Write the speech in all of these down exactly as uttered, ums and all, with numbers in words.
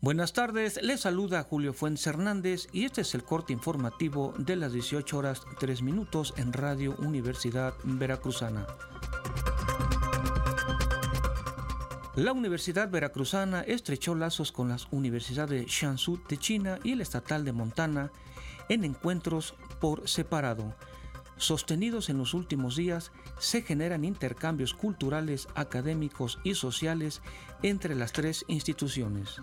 Buenas tardes, les saluda Julio Fuentes Hernández y este es el corte informativo de las dieciocho horas tres minutos en Radio Universidad Veracruzana. La Universidad Veracruzana estrechó lazos con las universidades de Jiangsu de China y el Estatal de Montana en encuentros por separado. Sostenidos en los últimos días, se generan intercambios culturales, académicos y sociales entre las tres instituciones.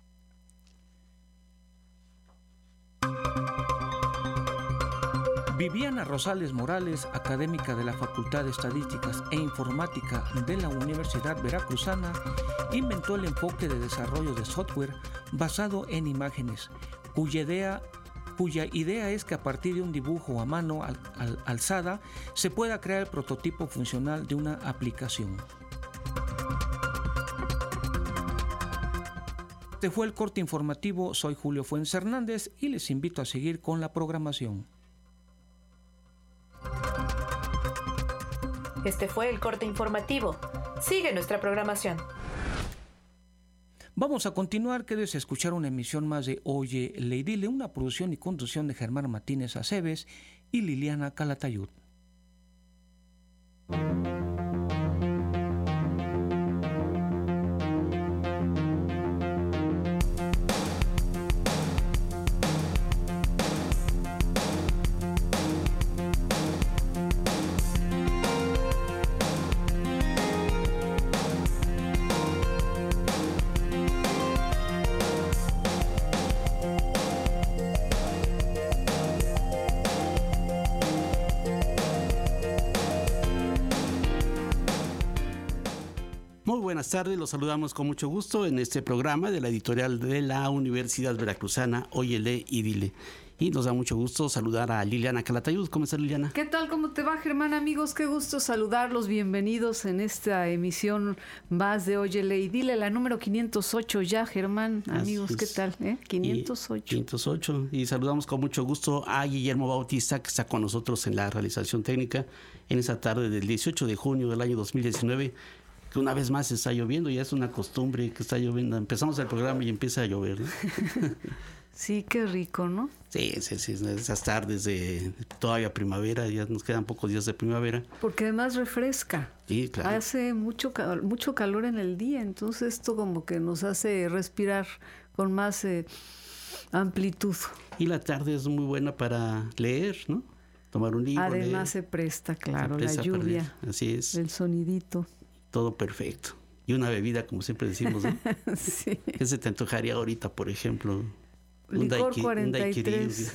Viviana Rosales Morales, académica de la Facultad de Estadísticas e Informática de la Universidad Veracruzana, inventó el enfoque de desarrollo de software basado en imágenes, cuya idea, cuya idea es que a partir de un dibujo a mano al, al, alzada se pueda crear el prototipo funcional de una aplicación. Este fue el corte informativo, soy Julio Fuentes Hernández y les invito a seguir con la programación. Este fue el corte informativo. Sigue nuestra programación. Vamos a continuar, querés escuchar una emisión más de Oye, le dile, una producción y conducción de Germán Martínez Aceves y Liliana Calatayud. Buenas tardes, los saludamos con mucho gusto en este programa de la editorial de la Universidad Veracruzana, Óyele y Dile. Y nos da mucho gusto saludar a Liliana Calatayud. ¿Cómo estás, Liliana? ¿Qué tal? ¿Cómo te va, Germán? Amigos, qué gusto saludarlos. Bienvenidos en esta emisión más de Óyele y Dile, la número quinientos ocho ya, Germán. Amigos, ¿qué tal? ¿Eh? quinientos ocho. Y, quinientos ocho. Y saludamos con mucho gusto a Guillermo Bautista, que está con nosotros en la realización técnica en esa tarde del dieciocho de junio del año dos mil diecinueve. Que una vez más está lloviendo, ya es una costumbre que está lloviendo. Empezamos el programa y empieza a llover, ¿no? Sí, qué rico, ¿no? Sí, sí, sí, esas tardes de todavía primavera, ya nos quedan pocos días de primavera. Porque además refresca. Sí, claro. Hace mucho, mucho calor en el día, entonces esto como que nos hace respirar con más eh, amplitud. Y la tarde es muy buena para leer, ¿no? Tomar un libro. Además leer. se presta, claro, se presta la lluvia. Así es. El sonidito. Todo perfecto. Y una bebida, como siempre decimos, ¿no? Sí. ¿Qué se te antojaría ahorita, por ejemplo? Un Licor daiki, cuarenta y un tres.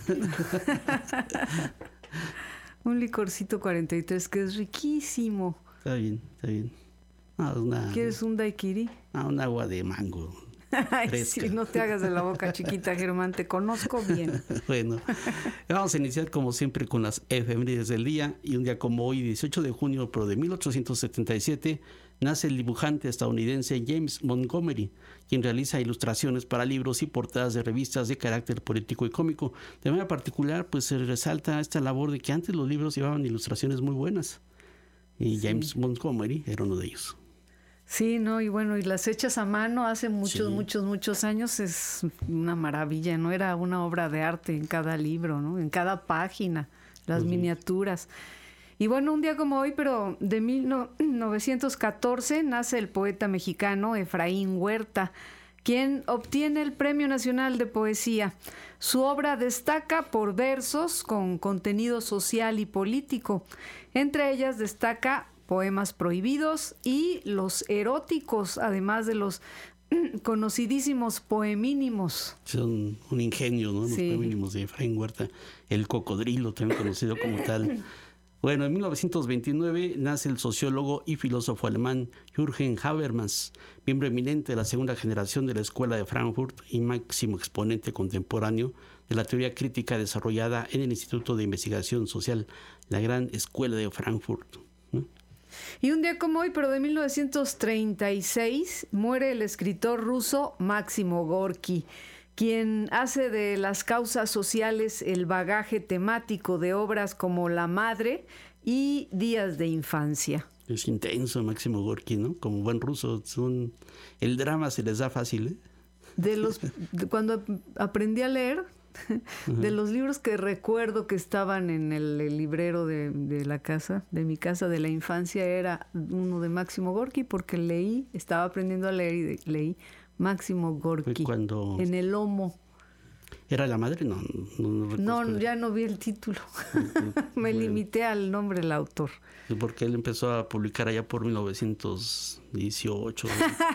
Un licorcito cuarenta y tres que es riquísimo. Está bien, está bien. No, una, ¿Quieres un daiquiri? Ah, un agua de mango. Ay, sí, no te hagas de la boca chiquita, Germán, te conozco bien. Bueno, vamos a iniciar como siempre con las efemérides del día. Y un día como hoy, dieciocho de junio, pero de mil ochocientos setenta y siete, nace el dibujante estadounidense James Montgomery, quien realiza ilustraciones para libros y portadas de revistas de carácter político y cómico. De manera particular, pues se resalta esta labor de que antes los libros llevaban ilustraciones muy buenas. Y James sí. Montgomery era uno de ellos. Sí, no, y bueno, y las hechas a mano hace muchos, Sí. muchos, muchos años es una maravilla, ¿no? Era una obra de arte en cada libro, ¿no? En cada página, las uh-huh. miniaturas. Y bueno, un día como hoy, pero de mil novecientos catorce, nace el poeta mexicano Efraín Huerta, quien obtiene el Premio Nacional de Poesía. Su obra destaca por versos con contenido social y político. Entre ellas destaca Poemas Prohibidos y los eróticos, además de los conocidísimos poemínimos. Son un ingenio, ¿no? Los Sí. poemínimos de Efraín Huerta, el cocodrilo, también conocido como tal. Bueno, en mil novecientos veintinueve nace el sociólogo y filósofo alemán Jürgen Habermas, miembro eminente de la segunda generación de la Escuela de Frankfurt y máximo exponente contemporáneo de la teoría crítica desarrollada en el Instituto de Investigación Social, la Gran Escuela de Frankfurt, ¿no? Y un día como hoy, pero de mil novecientos treinta y seis, muere el escritor ruso Máximo Gorki, quien hace de las causas sociales el bagaje temático de obras como La Madre y Días de Infancia. Es intenso Máximo Gorki, ¿no? Como buen ruso, son... el drama se les da fácil, ¿eh? De los, de cuando aprendí a leer, uh-huh. de los libros que recuerdo que estaban en el, el librero de, de la casa, de mi casa, de la infancia, era uno de Máximo Gorki, porque leí, estaba aprendiendo a leer y de, leí Máximo Gorki cuando... en el lomo. ¿Era la madre? No, no, no, no ya no vi el título. Me bueno. limité al nombre del autor. Porque él empezó a publicar allá por mil novecientos dieciocho.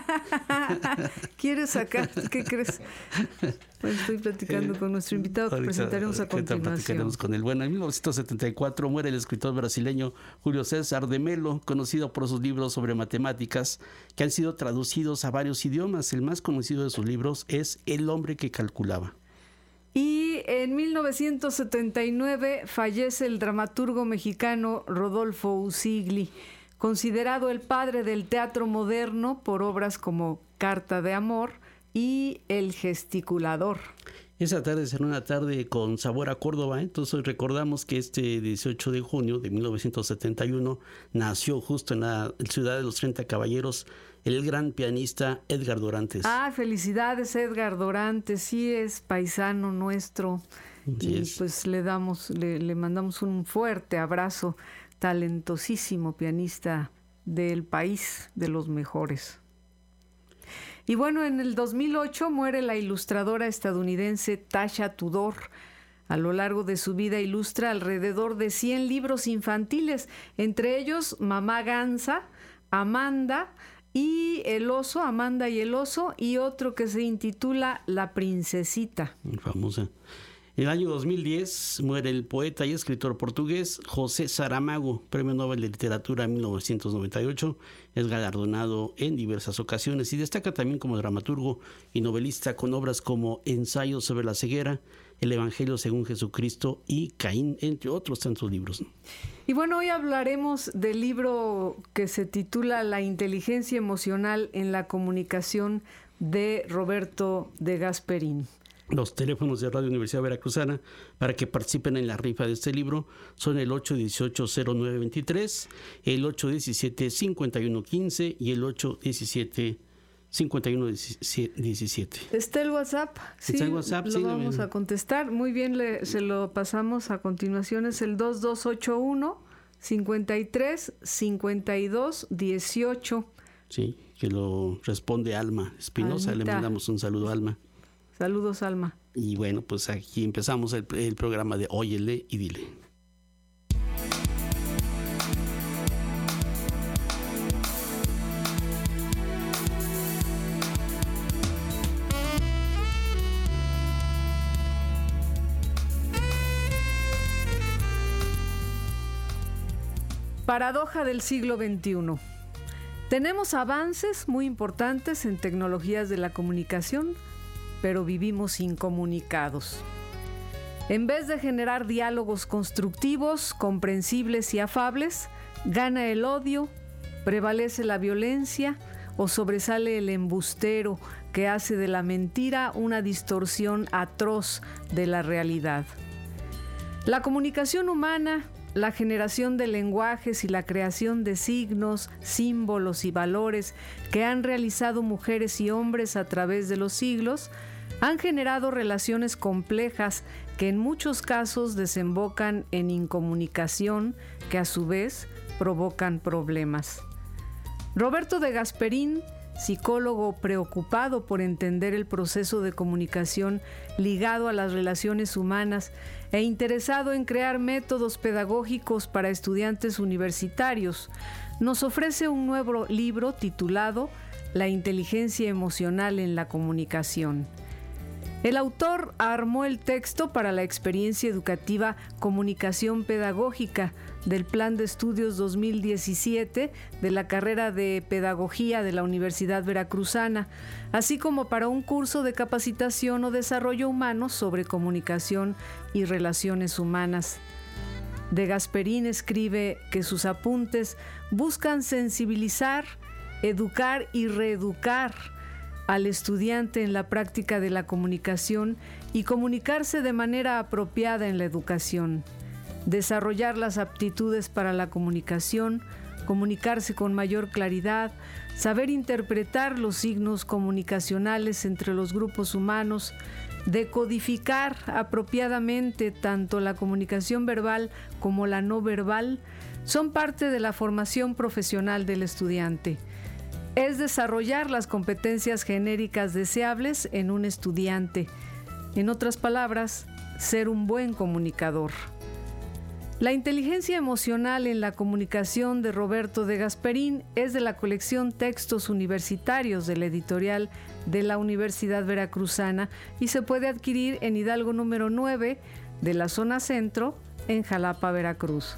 ¿Quieres sacar? ¿Qué crees? Pues estoy platicando con nuestro invitado que ahorita, presentaremos a continuación. Platicaremos con él. Bueno, en mil novecientos setenta y cuatro muere el escritor brasileño Julio César de Mello, conocido por sus libros sobre matemáticas que han sido traducidos a varios idiomas. El más conocido de sus libros es El hombre que calculaba. Y en mil novecientos setenta y nueve fallece el dramaturgo mexicano Rodolfo Usigli, considerado el padre del teatro moderno por obras como Carta de Amor y El Gesticulador. Esa tarde será una tarde con sabor a Córdoba, ¿eh? Entonces hoy recordamos que este dieciocho de junio de mil novecientos setenta y uno nació justo en la ciudad de los treinta Caballeros el gran pianista Edgar Dorantes. Ah, felicidades Edgar Dorantes, sí es paisano nuestro. Sí y es. Pues le damos, le, le mandamos un fuerte abrazo, talentosísimo pianista del país, de los mejores. Y bueno, en el dos mil ocho muere la ilustradora estadounidense Tasha Tudor. A lo largo de su vida ilustra alrededor de cien libros infantiles, entre ellos Mamá Gansa, Amanda y El oso, Amanda y el oso, y otro que se intitula La princesita. Famosa. En el año dos mil diez muere el poeta y escritor portugués José Saramago, Premio Nobel de Literatura en mil novecientos noventa y ocho. Es galardonado en diversas ocasiones y destaca también como dramaturgo y novelista con obras como Ensayo sobre la ceguera, El Evangelio según Jesucristo y Caín, entre otros tantos libros. Y bueno, hoy hablaremos del libro que se titula La inteligencia emocional en la comunicación de Roberto de Gasperín. Los teléfonos de Radio Universidad Veracruzana para que participen en la rifa de este libro son el ocho dieciocho cero nueve veintitrés, el ocho diecisiete cincuenta y uno quince y el ocho diecisiete cincuenta y uno diecisiete. ¿Está el WhatsApp? Sí, ¿Está el WhatsApp? Lo sí, vamos a contestar. Muy bien, le, se lo pasamos a continuación. Es el dos dos ocho uno, cincuenta y tres, cincuenta y dos, dieciocho. Sí, que lo responde Alma Espinosa. Le mandamos un saludo a Alma. Saludos, Alma. Y bueno, pues aquí empezamos el, el programa de Óyele y Dile. Paradoja del siglo veintiuno. Tenemos avances muy importantes en tecnologías de la comunicación, pero vivimos incomunicados. En vez de generar diálogos constructivos, comprensibles y afables, gana el odio, prevalece la violencia o sobresale el embustero que hace de la mentira una distorsión atroz de la realidad. La comunicación humana, la generación de lenguajes y la creación de signos, símbolos y valores que han realizado mujeres y hombres a través de los siglos, han generado relaciones complejas que en muchos casos desembocan en incomunicación que a su vez provocan problemas. Roberto de Gasperín, psicólogo preocupado por entender el proceso de comunicación ligado a las relaciones humanas e interesado en crear métodos pedagógicos para estudiantes universitarios, nos ofrece un nuevo libro titulado La inteligencia emocional en la comunicación. El autor armó el texto para la experiencia educativa Comunicación Pedagógica del Plan de Estudios dos mil diecisiete de la carrera de Pedagogía de la Universidad Veracruzana, así como para un curso de capacitación o desarrollo humano sobre comunicación y relaciones humanas. De Gasperín escribe que sus apuntes buscan sensibilizar, educar y reeducar al estudiante en la práctica de la comunicación y comunicarse de manera apropiada en la educación, desarrollar las aptitudes para la comunicación, comunicarse con mayor claridad, saber interpretar los signos comunicacionales entre los grupos humanos, decodificar apropiadamente tanto la comunicación verbal como la no verbal, son parte de la formación profesional del estudiante. Es desarrollar las competencias genéricas deseables en un estudiante. En otras palabras, ser un buen comunicador. La inteligencia emocional en la comunicación de Roberto de Gasperín es de la colección Textos Universitarios de la editorial de la Universidad Veracruzana y se puede adquirir en Hidalgo número nueve de la zona centro, en Jalapa, Veracruz.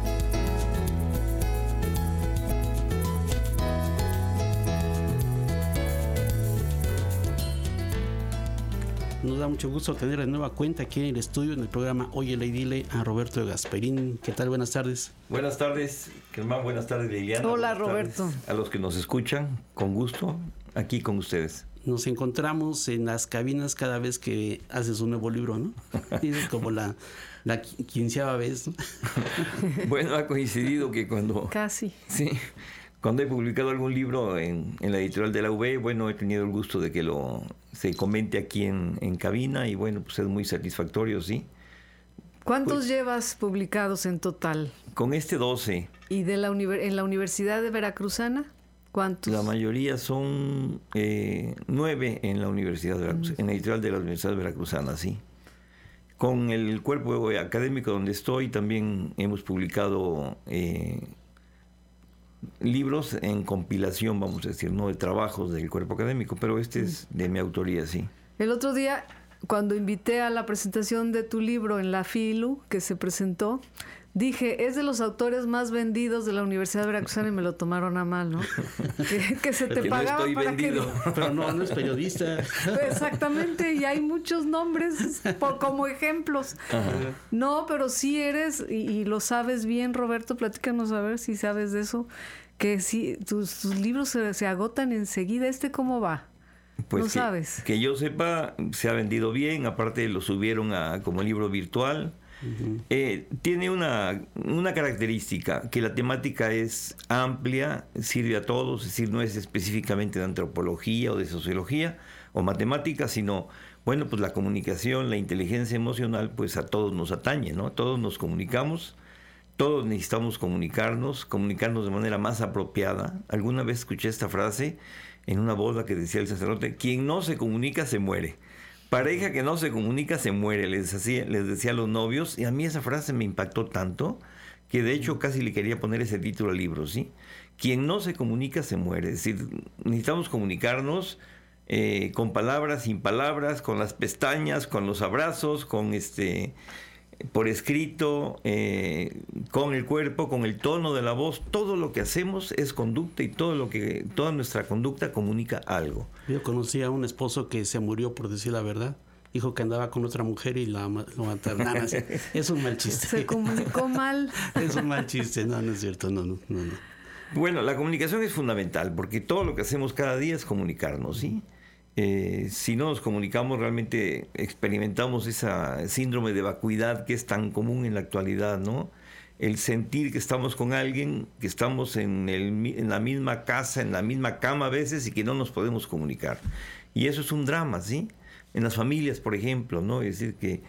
Nos da mucho gusto tener de nueva cuenta aquí en el estudio, en el programa Oye y Dile, a Roberto de Gasperín. ¿Qué tal? Buenas tardes. Buenas tardes, Germán. Buenas tardes, Liliana. Hola, buenas Roberto. A los que nos escuchan, con gusto, aquí con ustedes. Nos encontramos en las cabinas cada vez que haces un nuevo libro, ¿no? Es como la, la quinceava vez, ¿no? Bueno, ha coincidido que cuando... Casi. Sí. Cuando he publicado algún libro en, en la editorial de la U B, bueno, he tenido el gusto de que lo se comente aquí en, en cabina y bueno, pues es muy satisfactorio, sí. ¿Cuántos Pues, llevas publicados en total? Con este doce. ¿Y de la univer- en la Universidad de Veracruzana? ¿Cuántos? La mayoría son eh, nueve en la Universidad de Veracruz, en la editorial de la Universidad Veracruzana, sí. Con el cuerpo académico donde estoy también hemos publicado eh, libros en compilación, vamos a decir, no de trabajos del cuerpo académico, pero este es de mi autoría, sí. El otro día, cuando invité a la presentación de tu libro en la FILU, que se presentó, dije, es de los autores más vendidos de la Universidad Veracruzana y me lo tomaron a mal, ¿no? Que, que se te Que no pagaba estoy para vendido. que... Pero no, no es periodista. Exactamente, y hay muchos nombres por, como ejemplos. Ajá. No, pero sí eres, y, y lo sabes bien, Roberto, platícanos a ver si sabes de eso, que sí, tus, tus libros se, se agotan enseguida. ¿Este cómo va? Pues no que, sabes. Que yo sepa, se ha vendido bien, aparte lo subieron a, como libro virtual. Uh-huh. Eh, tiene una, una característica, que la temática es amplia, sirve a todos, es decir, no es específicamente de antropología o de sociología o matemáticas, sino, bueno, pues la comunicación, la inteligencia emocional, pues a todos nos atañe, ¿no? Todos nos comunicamos, todos necesitamos comunicarnos, comunicarnos de manera más apropiada. Alguna vez escuché esta frase en una boda que decía el sacerdote: quien no se comunica se muere. Pareja que no se comunica se muere, les decía, les decía a los novios, y a mí esa frase me impactó tanto que de hecho casi le quería poner ese título al libro, ¿sí? Quien no se comunica se muere, es decir, necesitamos comunicarnos eh, con palabras, sin palabras, con las pestañas, con los abrazos, con este... por escrito, eh, con el cuerpo, con el tono de la voz. Todo lo que hacemos es conducta y todo lo que toda nuestra conducta comunica algo. Yo conocí a un esposo que se murió, por decir la verdad. Dijo que andaba con otra mujer y la, lo mataron. Nada, es, es un mal chiste. Se comunicó mal. Es un mal chiste. No, no es cierto. No, no, no, no. Bueno, la comunicación es fundamental porque todo lo que hacemos cada día es comunicarnos, ¿sí? Eh, si no nos comunicamos, realmente experimentamos esa síndrome de vacuidad que es tan común en la actualidad, ¿no? El sentir que estamos con alguien, que estamos en, el, en la misma casa, en la misma cama a veces y que no nos podemos comunicar. Y eso es un drama, ¿sí? En las familias, por ejemplo, ¿no? Es decir, que,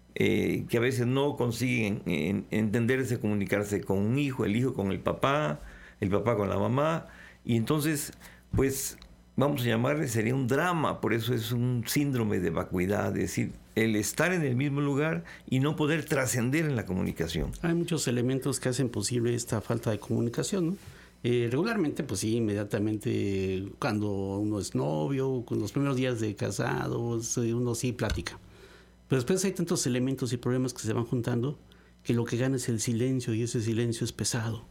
eh, que a veces no consiguen en, entenderse, comunicarse con un hijo, el hijo con el papá, el papá con la mamá, y entonces, pues... vamos a llamarle, sería un drama, por eso es un síndrome de vacuidad, es decir, el estar en el mismo lugar y no poder trascender en la comunicación. Hay muchos elementos que hacen posible esta falta de comunicación, ¿no? Eh, regularmente, pues sí, inmediatamente cuando uno es novio, con los primeros días de casados, uno sí platica. Pero después hay tantos elementos y problemas que se van juntando que lo que gana es el silencio, y ese silencio es pesado.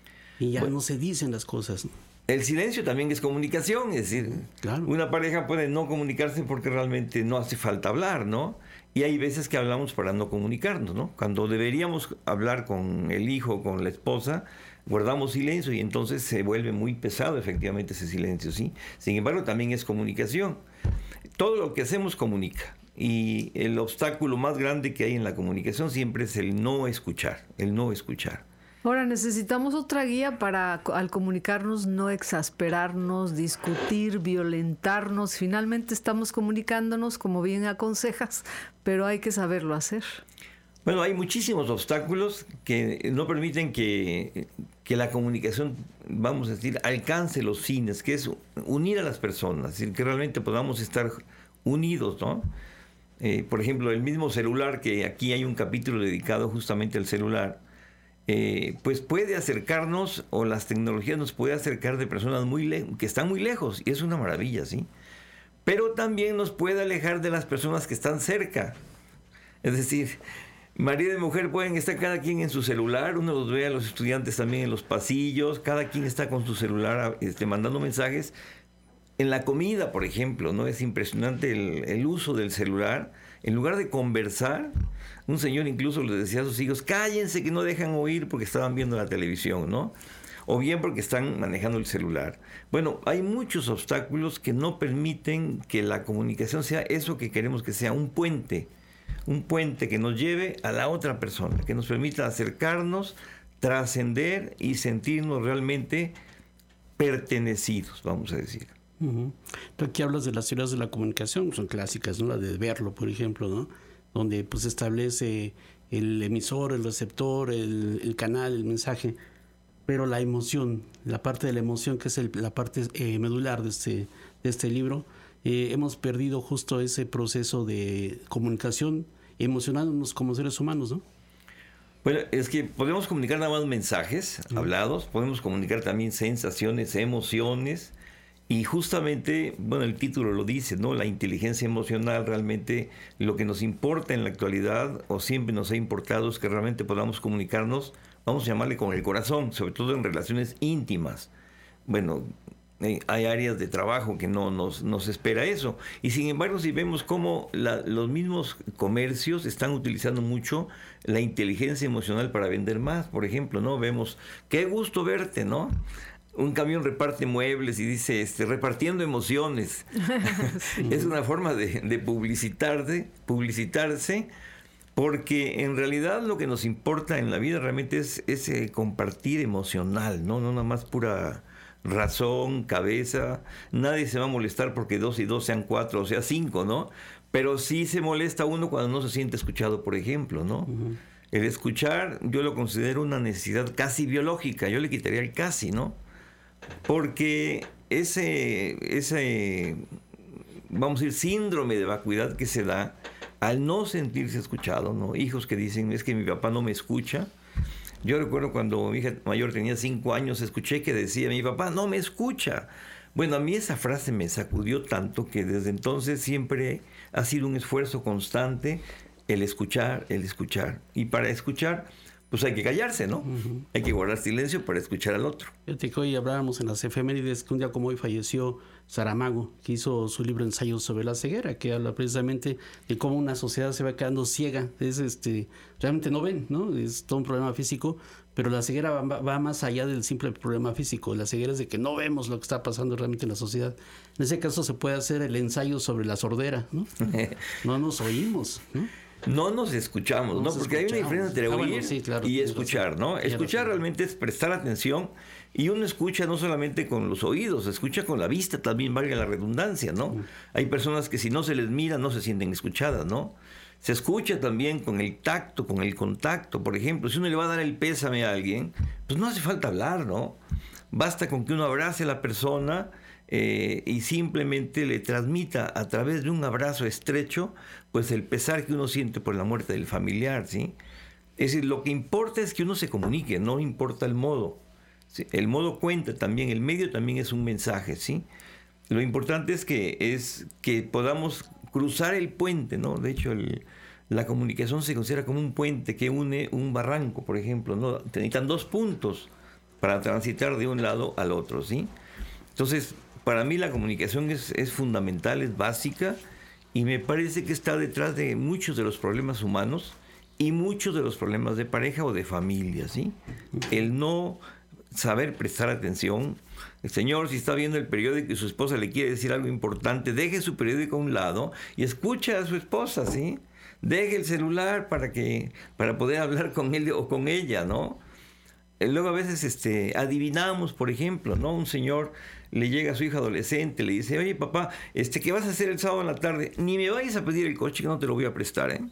Y ya bueno, no se dicen las cosas, ¿no? El silencio también es comunicación, es decir, claro. Una pareja puede no comunicarse porque realmente no hace falta hablar, ¿no? Y hay veces que hablamos para no comunicarnos, ¿no? Cuando deberíamos hablar con el hijo, con la esposa, guardamos silencio y entonces se vuelve muy pesado efectivamente ese silencio, ¿sí? Sin embargo, también es comunicación. Todo lo que hacemos comunica. Y el obstáculo más grande que hay en la comunicación siempre es el no escuchar, el no escuchar. Ahora necesitamos otra guía para al comunicarnos no exasperarnos, discutir, violentarnos. Finalmente estamos comunicándonos, como bien aconsejas, pero hay que saberlo hacer. Bueno, hay muchísimos obstáculos que no permiten que, que la comunicación, vamos a decir, alcance los fines, que es unir a las personas, es decir, que realmente podamos estar unidos, ¿no? Eh, por ejemplo, el mismo celular, que aquí hay un capítulo dedicado justamente al celular, eh, pues puede acercarnos, o las tecnologías nos puede acercar de personas muy le- que están muy lejos, y es una maravilla, ¿sí? Pero también nos puede alejar de las personas que están cerca. Es decir, marido y mujer pueden estar cada quien en su celular, uno los ve a los estudiantes también en los pasillos, cada quien está con su celular este, mandando mensajes. En la comida, por ejemplo, ¿no? Es impresionante el, el uso del celular. En lugar de conversar, un señor incluso les decía a sus hijos, cállense que no dejan oír porque estaban viendo la televisión, ¿no? O bien porque están manejando el celular. Bueno, hay muchos obstáculos que no permiten que la comunicación sea eso que queremos que sea, un puente. Un puente que nos lleve a la otra persona, que nos permita acercarnos, trascender y sentirnos realmente pertenecidos, vamos a decir. Uh-huh. Tú aquí hablas de las teorías de la comunicación, son clásicas, ¿no? La de Berlo, por ejemplo, ¿no? Donde pues establece el emisor, el receptor, el, el canal, el mensaje, pero la emoción, la parte de la emoción, que es el, la parte eh, medular de este, de este libro, eh, hemos perdido justo ese proceso de comunicación, emocionándonos como seres humanos, ¿no? Bueno, es que podemos comunicar nada más mensajes uh-huh. hablados, podemos comunicar también sensaciones, emociones. Y justamente, bueno, el título lo dice, ¿no? La inteligencia emocional, realmente lo que nos importa en la actualidad, o siempre nos ha importado, es que realmente podamos comunicarnos, vamos a llamarle con el corazón, sobre todo en relaciones íntimas. Bueno, eh, hay áreas de trabajo que no nos, nos espera eso. Y sin embargo, si vemos cómo la, los mismos comercios están utilizando mucho la inteligencia emocional para vender más, por ejemplo, ¿no? Vemos, qué gusto verte, ¿no? Un camión reparte muebles y dice, este, repartiendo emociones. Sí. Es una forma de, de publicitarse, publicitarse, porque en realidad lo que nos importa en la vida realmente es ese compartir emocional, ¿no? No nada más pura razón, cabeza. Nadie se va a molestar porque dos y dos sean cuatro o sea cinco, ¿no? Pero sí se molesta uno cuando no se siente escuchado, por ejemplo, ¿no? Uh-huh. El escuchar yo lo considero una necesidad casi biológica. Yo le quitaría el casi, ¿no? Porque ese, ese, vamos a decir, síndrome de vacuidad que se da al no sentirse escuchado, ¿no? Hijos que dicen, es que mi papá no me escucha. Yo recuerdo cuando mi hija mayor tenía cinco años, escuché que decía, mi papá no me escucha. Bueno, a mí esa frase me sacudió tanto que desde entonces siempre ha sido un esfuerzo constante el escuchar, el escuchar. Y para escuchar, pues hay que callarse, ¿no? Uh-huh. Hay que guardar silencio para escuchar al otro. Fíjate que hoy hablábamos en las efemérides que un día como hoy falleció Saramago, que hizo su libro Ensayos sobre la ceguera, que habla precisamente de cómo una sociedad se va quedando ciega. Es este, realmente no ven, ¿no? Es todo un problema físico, pero la ceguera va, va más allá del simple problema físico. La ceguera es de que no vemos lo que está pasando realmente en la sociedad. En ese caso se puede hacer el ensayo sobre la sordera, ¿no? No nos oímos, ¿no? No nos escuchamos, ¿no? ¿no? Porque escuchamos. Hay una diferencia entre oír ah, bueno, sí, claro, y escuchar, razón. ¿no? Escuchar razón. Realmente es prestar atención, y uno escucha no solamente con los oídos, escucha con la vista también, valga la redundancia, ¿no? Mm. Hay personas que si no se les mira no se sienten escuchadas, ¿no? Se escucha también con el tacto, con el contacto. Por ejemplo, si uno le va a dar el pésame a alguien, pues no hace falta hablar, ¿no? Basta con que uno abrace a la persona Eh, y simplemente le transmita a través de un abrazo estrecho pues el pesar que uno siente por la muerte del familiar, ¿sí? Es decir, lo que importa es que uno se comunique, no importa el modo, ¿sí? El modo cuenta también, el medio también es un mensaje, ¿sí? Lo importante es que, es que podamos cruzar el puente, ¿no? De hecho, el, la comunicación se considera como un puente que une un barranco, por ejemplo, ¿no? Te necesitan dos puntos para transitar de un lado al otro, ¿sí? Entonces, para mí la comunicación es, es fundamental, es básica, y me parece que está detrás de muchos de los problemas humanos y muchos de los problemas de pareja o de familia, ¿sí? El no saber prestar atención. El señor, si está viendo el periódico y su esposa le quiere decir algo importante, deje su periódico a un lado y escucha a su esposa, ¿sí? Deje el celular para, que, para poder hablar con él o con ella, ¿no? luego a veces este, adivinamos, por ejemplo, ¿no? Un señor le llega a su hija adolescente, le dice, oye papá, este, ¿qué vas a hacer el sábado en la tarde? Ni me vayas a pedir el coche, que no te lo voy a prestar, ¿eh?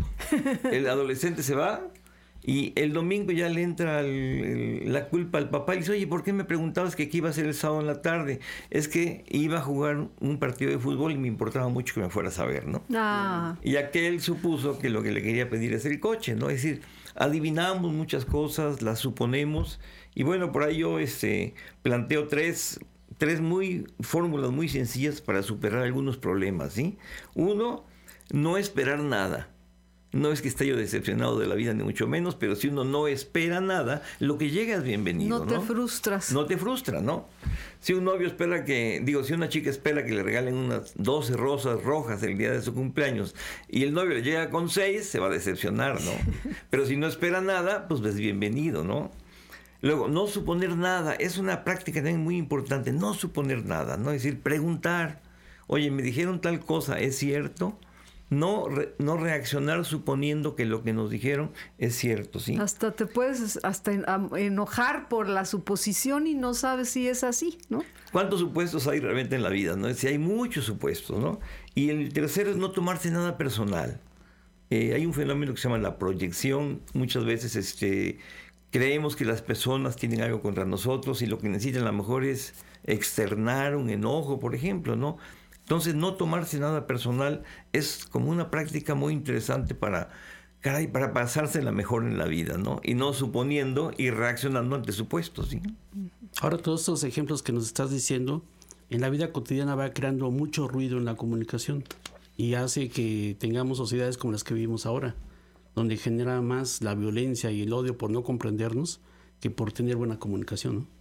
El adolescente se va y el domingo ya le entra el, el, la culpa al papá y le dice, oye, ¿por qué me preguntabas que qué iba a hacer el sábado en la tarde? Es que iba a jugar un partido de fútbol y me importaba mucho que me fueras a ver, ¿no? Ah. Y aquel supuso que lo que le quería pedir es el coche, ¿no? Es decir, adivinamos muchas cosas, las suponemos, y bueno, por ahí yo este, planteo tres, tres muy, fórmulas muy sencillas para superar algunos problemas, ¿sí? Uno, no esperar nada. No es que esté yo decepcionado de la vida, ni mucho menos, pero si uno no espera nada, lo que llega es bienvenido, ¿no? No te frustras. No te frustra, ¿no? Si un novio espera que, digo, si una chica espera que le regalen unas doce rosas rojas el día de su cumpleaños y el novio le llega con seis, se va a decepcionar, ¿no? Pero si no espera nada, pues es bienvenido, ¿no? Luego, no suponer nada. Es una práctica también muy importante, no suponer nada, ¿no? Es decir, preguntar, oye, me dijeron tal cosa, ¿es cierto? No, re, no reaccionar suponiendo que lo que nos dijeron es cierto, ¿sí? Hasta te puedes hasta enojar por la suposición y no sabes si es así, ¿no? ¿Cuántos supuestos hay realmente en la vida, no? Si hay muchos supuestos, ¿no? Y el tercero es no tomarse nada personal. Eh, hay un fenómeno que se llama la proyección. Muchas veces este, creemos que las personas tienen algo contra nosotros y lo que necesitan a lo mejor es externar un enojo, por ejemplo, ¿no? Entonces, no tomarse nada personal es como una práctica muy interesante para, caray, para pasársela mejor en la vida, ¿no? Y no suponiendo y reaccionando ante supuestos, ¿sí? Ahora, todos estos ejemplos que nos estás diciendo, en la vida cotidiana va creando mucho ruido en la comunicación y hace que tengamos sociedades como las que vivimos ahora, donde genera más la violencia y el odio por no comprendernos que por tener buena comunicación, ¿no?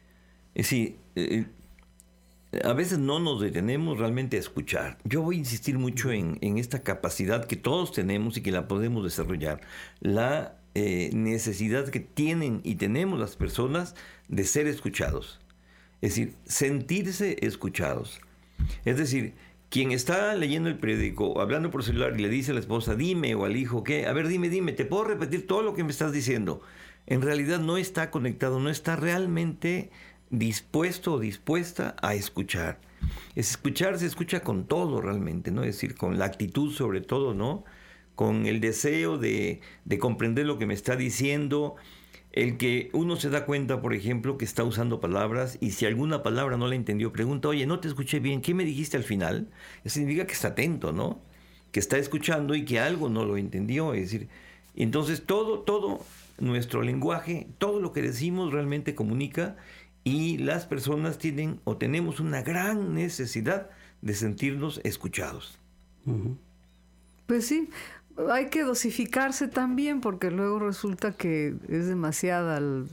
Sí, eh, a veces no nos detenemos realmente a escuchar. Yo voy a insistir mucho en, en esta capacidad que todos tenemos y que la podemos desarrollar. La eh, necesidad que tienen y tenemos las personas de ser escuchados. Es decir, sentirse escuchados. Es decir, quien está leyendo el periódico, hablando por celular y le dice a la esposa, dime, o al hijo, ¿qué? A ver, dime, dime, ¿te puedo repetir todo lo que me estás diciendo? En realidad no está conectado, no está realmente dispuesto o dispuesta a escuchar. Es escuchar, se escucha con todo realmente, ¿no? Es decir, con la actitud sobre todo, ¿no? Con el deseo de, de comprender lo que me está diciendo, el que uno se da cuenta, por ejemplo, que está usando palabras y si alguna palabra no la entendió, pregunta, oye, no te escuché bien, ¿qué me dijiste al final? Eso significa que está atento, ¿no? Que está escuchando y que algo no lo entendió, es decir, entonces todo, todo nuestro lenguaje, todo lo que decimos realmente comunica. Y las personas tienen o tenemos una gran necesidad de sentirnos escuchados. Uh-huh. Pues sí, hay que dosificarse también porque luego resulta que es demasiada el,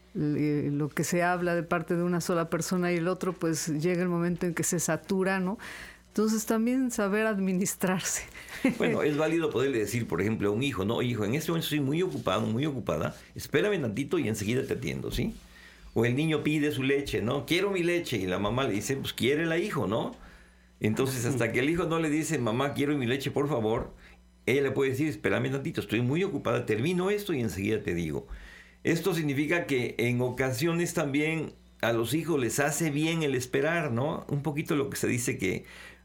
el, lo que se habla de parte de una sola persona y el otro pues llega el momento en que se satura, ¿no? Entonces también saber administrarse. Bueno, es válido poderle decir, por ejemplo, a un hijo, no, hijo, en este momento estoy muy ocupado, muy ocupada, espérame tantito y enseguida te atiendo, ¿sí? O el niño pide su leche, ¿no? Quiero mi leche. Y la mamá le dice, pues quiérela, hijo, ¿no? Entonces, hasta que el hijo no le dice, mamá, quiero mi leche, por favor, ella le puede decir, espérame tantito, estoy muy ocupada, termino esto y enseguida te digo. Esto significa que en ocasiones también a los hijos les hace bien el esperar, ¿no? Un poquito lo que se dice que,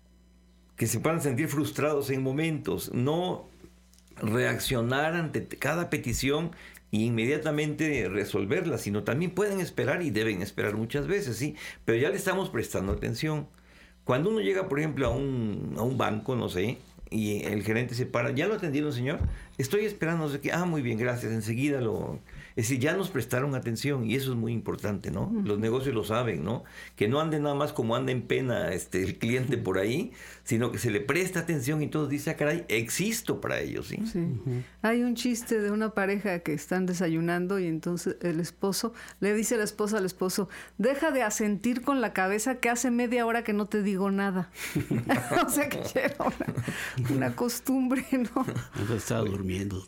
que se puedan sentir frustrados en momentos, no reaccionar ante cada petición y inmediatamente resolverla, sino también pueden esperar y deben esperar muchas veces, ¿sí? Pero ya le estamos prestando atención. Cuando uno llega, por ejemplo, a un, a un banco, no sé, y el gerente se para, ¿ya lo atendieron, señor? Estoy esperando, no sé qué. Ah, muy bien, gracias, enseguida lo... Es decir, ya nos prestaron atención y eso es muy importante, ¿no? Uh-huh. Los negocios lo saben, ¿no? Que no ande nada más como anda en pena este, el cliente por ahí, sino que se le presta atención y todos dicen, ah, caray, existo para ellos, ¿sí? Sí. Uh-huh. Hay un chiste de una pareja que están desayunando y entonces el esposo le dice a la esposa al esposo, deja de asentir con la cabeza que hace media hora que no te digo nada. O sea que ya era una, una costumbre, ¿no? Estaba durmiendo.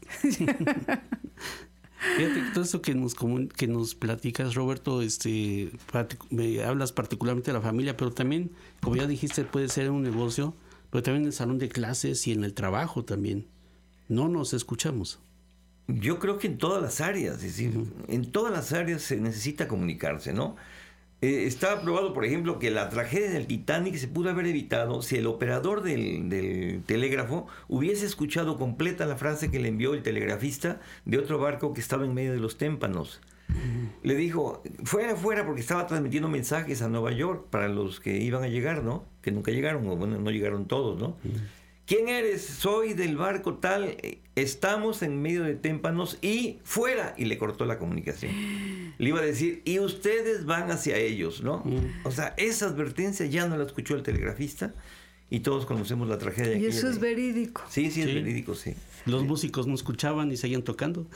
Fíjate, todo esto que nos comun- que nos platicas, Roberto, este, partic- me hablas particularmente de la familia, pero también, como ya dijiste, puede ser en un negocio, pero también en el salón de clases y en el trabajo también. No nos escuchamos. Yo creo que en todas las áreas, es decir, uh-huh. en todas las áreas se necesita comunicarse, ¿no? Eh, está probado, por ejemplo, que la tragedia del Titanic se pudo haber evitado si el operador del, del telégrafo hubiese escuchado completa la frase que le envió el telegrafista de otro barco que estaba en medio de los témpanos. Uh-huh. Le dijo, fuera, fuera, porque estaba transmitiendo mensajes a Nueva York para los que iban a llegar, ¿no? Que nunca llegaron, o bueno, no llegaron todos, ¿no? Uh-huh. ¿Quién eres? Soy del barco tal, estamos en medio de témpanos y fuera. Y le cortó la comunicación. Le iba a decir, y ustedes van hacia ellos, ¿no? Mm. O sea, esa advertencia ya no la escuchó el telegrafista y todos conocemos la tragedia. Y eso es verídico. Sí, sí, es sí. verídico, sí. Los sí. músicos no escuchaban y seguían tocando.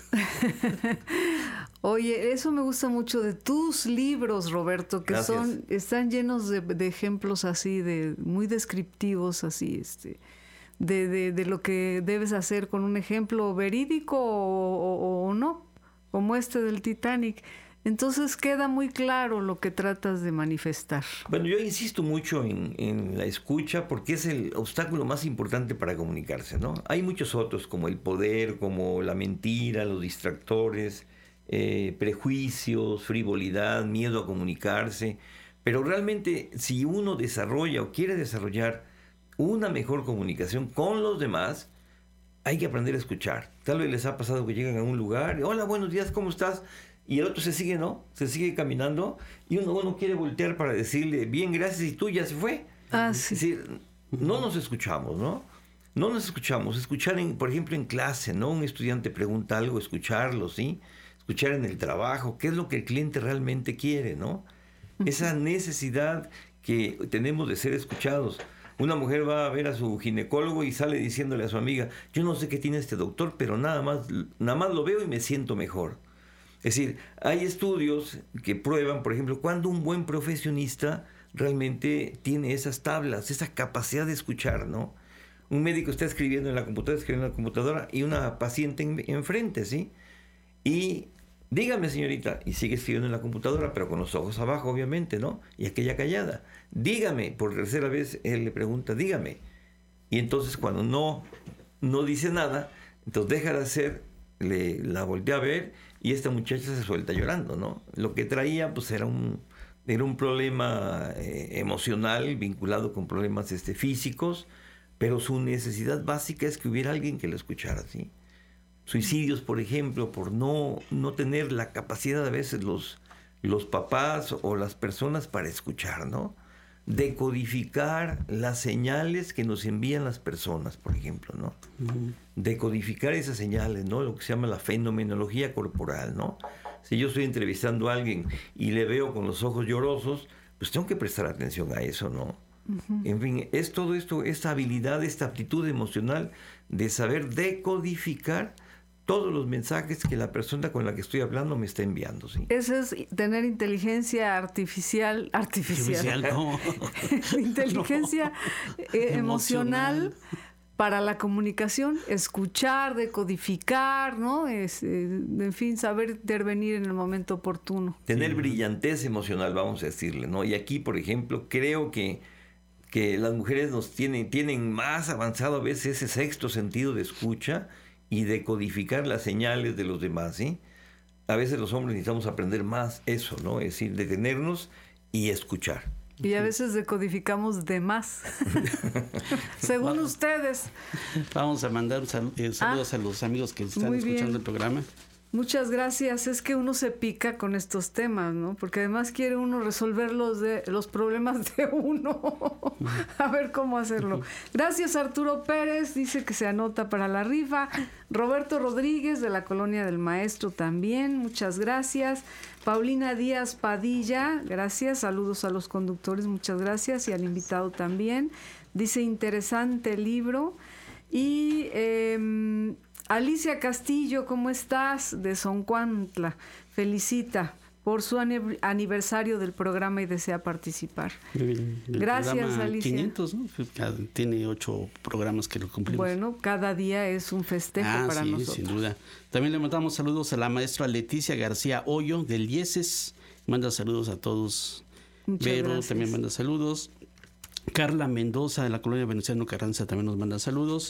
Oye, eso me gusta mucho de tus libros, Roberto, que Gracias. son están llenos de, de ejemplos así, de muy descriptivos, así, este... De, de, de lo que debes hacer con un ejemplo verídico o, o, o no, como este del Titanic. Entonces queda muy claro lo que tratas de manifestar. Bueno, yo insisto mucho en, en la escucha porque es el obstáculo más importante para comunicarse, ¿no? Hay muchos otros, como el poder, como la mentira, los distractores, eh, prejuicios, frivolidad, miedo a comunicarse. Pero realmente, si uno desarrolla o quiere desarrollar una mejor comunicación con los demás, hay que aprender a escuchar. Tal vez les ha pasado que llegan a un lugar, hola, buenos días, ¿cómo estás? Y el otro se sigue, ¿no? Se sigue caminando y uno, uno quiere voltear para decirle, bien, gracias, y tú ya se fue. Ah, sí. Es decir, no nos escuchamos, ¿no? No nos escuchamos. Escuchar, en, por ejemplo, en clase, ¿no? Un estudiante pregunta algo, escucharlo, ¿sí? Escuchar en el trabajo, qué es lo que el cliente realmente quiere, ¿no? Esa necesidad que tenemos de ser escuchados. Una mujer va a ver a su ginecólogo y sale diciéndole a su amiga, yo no sé qué tiene este doctor, pero nada más, nada más lo veo y me siento mejor. Es decir, hay estudios que prueban, por ejemplo, cuando un buen profesionista realmente tiene esas tablas, esa capacidad de escuchar, ¿no? Un médico está escribiendo en la computadora, escribiendo en la computadora y una paciente en, enfrente, ¿sí? Y dígame, señorita, y sigue escribiendo en la computadora, pero con los ojos abajo, obviamente, ¿no? Y aquella callada. Dígame, por tercera vez él le pregunta, dígame. Y entonces cuando no, no dice nada, entonces deja de hacer, le, la voltea a ver y esta muchacha se suelta llorando, ¿no? Lo que traía pues era un, era un problema eh, emocional vinculado con problemas este, físicos, pero su necesidad básica es que hubiera alguien que la escuchara, ¿sí? Suicidios, por ejemplo, por no, no tener la capacidad a veces los, los papás o las personas para escuchar, ¿no? Decodificar las señales que nos envían las personas, por ejemplo, ¿no? Uh-huh. Decodificar esas señales, ¿no? Lo que se llama la fenomenología corporal, ¿no? Si yo estoy entrevistando a alguien y le veo con los ojos llorosos, pues tengo que prestar atención a eso, ¿no? Uh-huh. En fin, es todo esto, esta habilidad, esta aptitud emocional de saber decodificar todos los mensajes que la persona con la que estoy hablando me está enviando, ¿sí? Eso es tener inteligencia artificial, artificial, artificial no. inteligencia no. eh, emocional para la comunicación, escuchar, decodificar, ¿no? Es, eh, en fin, saber intervenir en el momento oportuno. Tener sí. brillantez emocional, vamos a decirle, ¿no? Y aquí, por ejemplo, creo que que las mujeres nos tienen tienen más avanzado a veces ese sexto sentido de escucha y de codificar las señales de los demás, ¿sí? A veces los hombres necesitamos aprender más eso, ¿no? Es decir, detenernos y escuchar. Y a veces decodificamos de más. Según Vamos. ustedes. Vamos a mandar sal- eh, saludos ah, a los amigos que están escuchando bien. El programa. Muchas gracias. Es que uno se pica con estos temas, ¿no? Porque además quiere uno resolver los, de, los problemas de uno. A ver cómo hacerlo. Gracias, Arturo Pérez. Dice que se anota para la rifa. Roberto Rodríguez, de la Colonia del Maestro, también. Muchas gracias. Paulina Díaz Padilla. Gracias. Saludos a los conductores. Muchas gracias. Y al invitado también. Dice, interesante libro. Y... Eh, Alicia Castillo, ¿cómo estás? De Zoncuantla. Felicita por su aniversario del programa y desea participar. El Gracias, Alicia. quinientos, ¿no? Tiene ocho programas que lo cumplimos. Bueno, cada día es un festejo ah, para sí, nosotros. Sin duda. También le mandamos saludos a la maestra Leticia García Hoyo del IESES. Manda saludos a todos. Muchas Vero gracias. también manda saludos. Carla Mendoza de la Colonia Venustiano Carranza también nos manda saludos.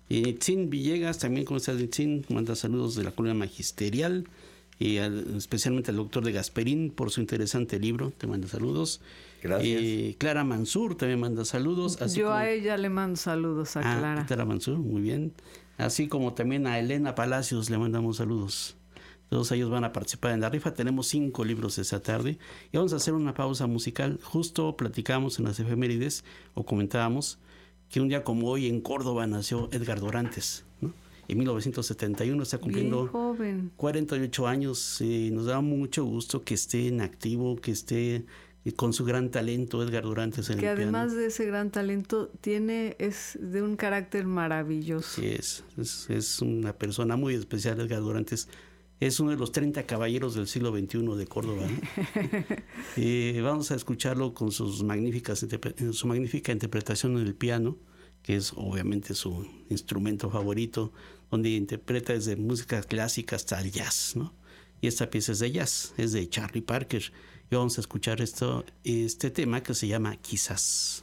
Y Itzin Villegas, también, ¿cómo estás, Itzin? Manda saludos de la Colonia Magisterial, y al, especialmente al doctor de Gasperín por su interesante libro, te manda saludos. Gracias. Eh, Clara Mansur también manda saludos. Así Yo como... a ella le mando saludos a ah, Clara. Clara Mansur, muy bien. Así como también a Elena Palacios le mandamos saludos. Todos ellos van a participar en la rifa. Tenemos cinco libros esta tarde y vamos a hacer una pausa musical. Justo platicamos en las efemérides o comentábamos que un día como hoy en Córdoba nació Edgar Dorantes, ¿no? En mil novecientos setenta y uno, está cumpliendo Bien joven. cuarenta y ocho años. Y nos da mucho gusto que esté en activo, que esté con su gran talento Edgar Dorantes en Que el además piano. de ese gran talento tiene es de un carácter maravilloso. Sí, es, es, es una persona muy especial, Edgar Dorantes. Es uno de los treinta caballeros del siglo veintiuno de Córdoba, ¿no? Y vamos a escucharlo con sus magníficas, su magnífica interpretación en el piano, que es obviamente su instrumento favorito, donde interpreta desde música clásica hasta el jazz, ¿no? Y esta pieza es de jazz, es de Charlie Parker. Y vamos a escuchar esto, este tema que se llama Quizás.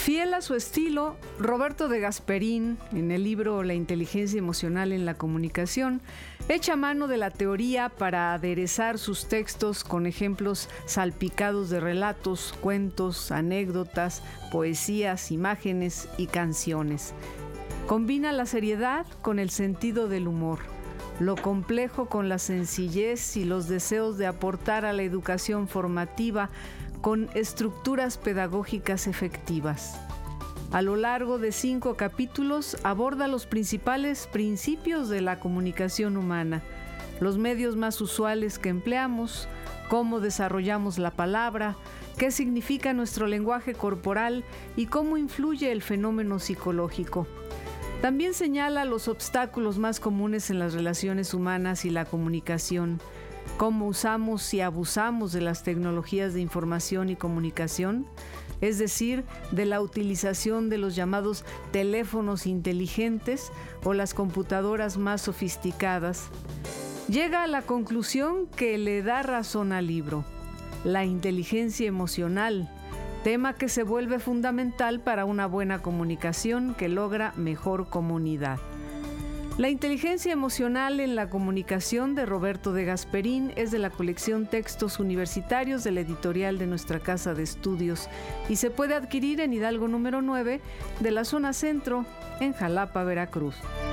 Fiel a su estilo, Roberto de Gasperín, en el libro La inteligencia emocional en la comunicación, echa mano de la teoría para aderezar sus textos con ejemplos salpicados de relatos, cuentos, anécdotas, poesías, imágenes y canciones. Combina la seriedad con el sentido del humor, lo complejo con la sencillez y los deseos de aportar a la educación formativa con estructuras pedagógicas efectivas. A lo largo de cinco capítulos aborda los principales principios de la comunicación humana, los medios más usuales que empleamos, cómo desarrollamos la palabra, qué significa nuestro lenguaje corporal y cómo influye el fenómeno psicológico. También señala los obstáculos más comunes en las relaciones humanas y la comunicación, cómo usamos y abusamos de las tecnologías de información y comunicación, es decir, de la utilización de los llamados teléfonos inteligentes o las computadoras más sofisticadas. Llega a la conclusión que le da razón al libro: la inteligencia emocional, tema que se vuelve fundamental para una buena comunicación que logra mejor comunidad. La inteligencia emocional en la comunicación de Roberto de Gasperín es de la colección Textos Universitarios de la editorial de nuestra casa de estudios y se puede adquirir en Hidalgo número nueve de la zona centro, en Jalapa, Veracruz.